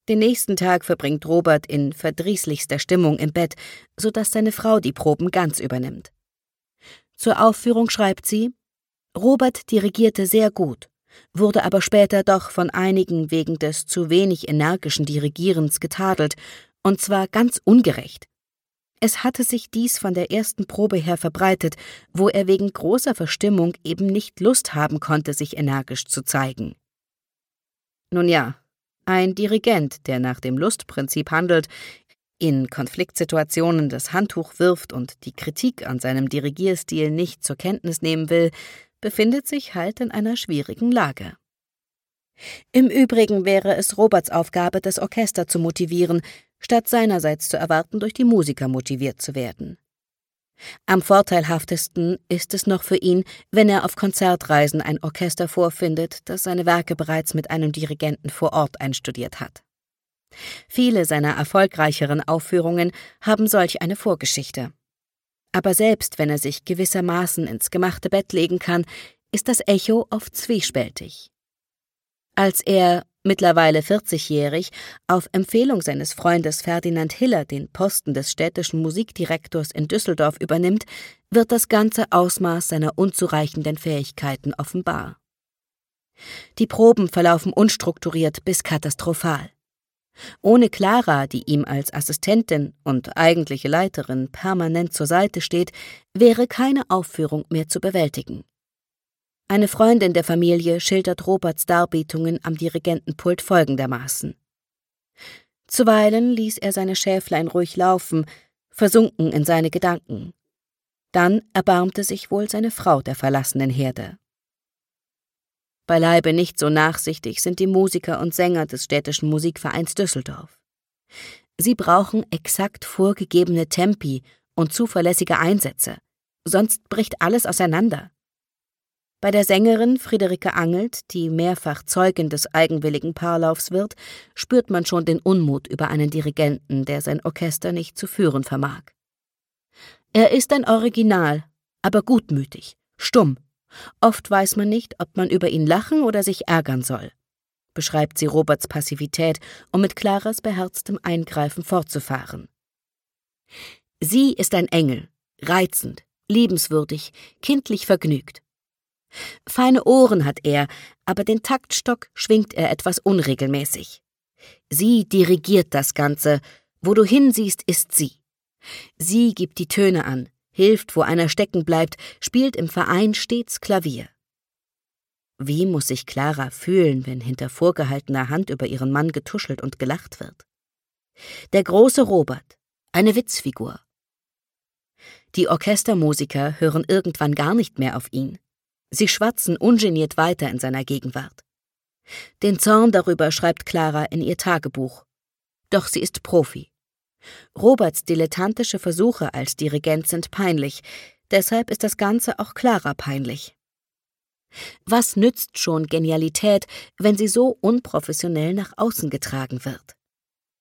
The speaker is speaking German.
Den nächsten Tag verbringt Robert in verdrießlichster Stimmung im Bett, sodass seine Frau die Proben ganz übernimmt. Zur Aufführung schreibt sie: Robert dirigierte sehr gut, wurde aber später doch von einigen wegen des zu wenig energischen Dirigierens getadelt, und zwar ganz ungerecht. Es hatte sich dies von der ersten Probe her verbreitet, wo er wegen großer Verstimmung eben nicht Lust haben konnte, sich energisch zu zeigen. Nun ja, ein Dirigent, der nach dem Lustprinzip handelt, in Konfliktsituationen das Handtuch wirft und die Kritik an seinem Dirigierstil nicht zur Kenntnis nehmen will, befindet sich halt in einer schwierigen Lage. Im Übrigen wäre es Roberts Aufgabe, das Orchester zu motivieren, statt seinerseits zu erwarten, durch die Musiker motiviert zu werden. Am vorteilhaftesten ist es noch für ihn, wenn er auf Konzertreisen ein Orchester vorfindet, das seine Werke bereits mit einem Dirigenten vor Ort einstudiert hat. Viele seiner erfolgreicheren Aufführungen haben solch eine Vorgeschichte. Aber selbst wenn er sich gewissermaßen ins gemachte Bett legen kann, ist das Echo oft zwiespältig. Als er, mittlerweile 40-jährig, auf Empfehlung seines Freundes Ferdinand Hiller den Posten des städtischen Musikdirektors in Düsseldorf übernimmt, wird das ganze Ausmaß seiner unzureichenden Fähigkeiten offenbar. Die Proben verlaufen unstrukturiert bis katastrophal. Ohne Clara, die ihm als Assistentin und eigentliche Leiterin permanent zur Seite steht, wäre keine Aufführung mehr zu bewältigen. Eine Freundin der Familie schildert Roberts Darbietungen am Dirigentenpult folgendermaßen: Zuweilen ließ er seine Schäflein ruhig laufen, versunken in seine Gedanken. Dann erbarmte sich wohl seine Frau der verlassenen Herde. Beileibe nicht so nachsichtig sind die Musiker und Sänger des städtischen Musikvereins Düsseldorf. Sie brauchen exakt vorgegebene Tempi und zuverlässige Einsätze, sonst bricht alles auseinander. Bei der Sängerin Friederike Angelt, die mehrfach Zeugin des eigenwilligen Paarlaufs wird, spürt man schon den Unmut über einen Dirigenten, der sein Orchester nicht zu führen vermag. Er ist ein Original, aber gutmütig, stumm. Oft weiß man nicht, ob man über ihn lachen oder sich ärgern soll, beschreibt sie Roberts Passivität, um mit Claras beherztem Eingreifen fortzufahren. Sie ist ein Engel, reizend, liebenswürdig, kindlich vergnügt. Feine Ohren hat er, aber den Taktstock schwingt er etwas unregelmäßig. Sie dirigiert das Ganze, wo du hinsiehst, ist sie. Sie gibt die Töne an, hilft, wo einer stecken bleibt, spielt im Verein stets Klavier. Wie muss sich Clara fühlen, wenn hinter vorgehaltener Hand über ihren Mann getuschelt und gelacht wird? Der große Robert, eine Witzfigur. Die Orchestermusiker hören irgendwann gar nicht mehr auf ihn. Sie schwatzen ungeniert weiter in seiner Gegenwart. Den Zorn darüber schreibt Clara in ihr Tagebuch. Doch sie ist Profi. Roberts dilettantische Versuche als Dirigent sind peinlich, deshalb ist das Ganze auch Clara peinlich. Was nützt schon Genialität, wenn sie so unprofessionell nach außen getragen wird?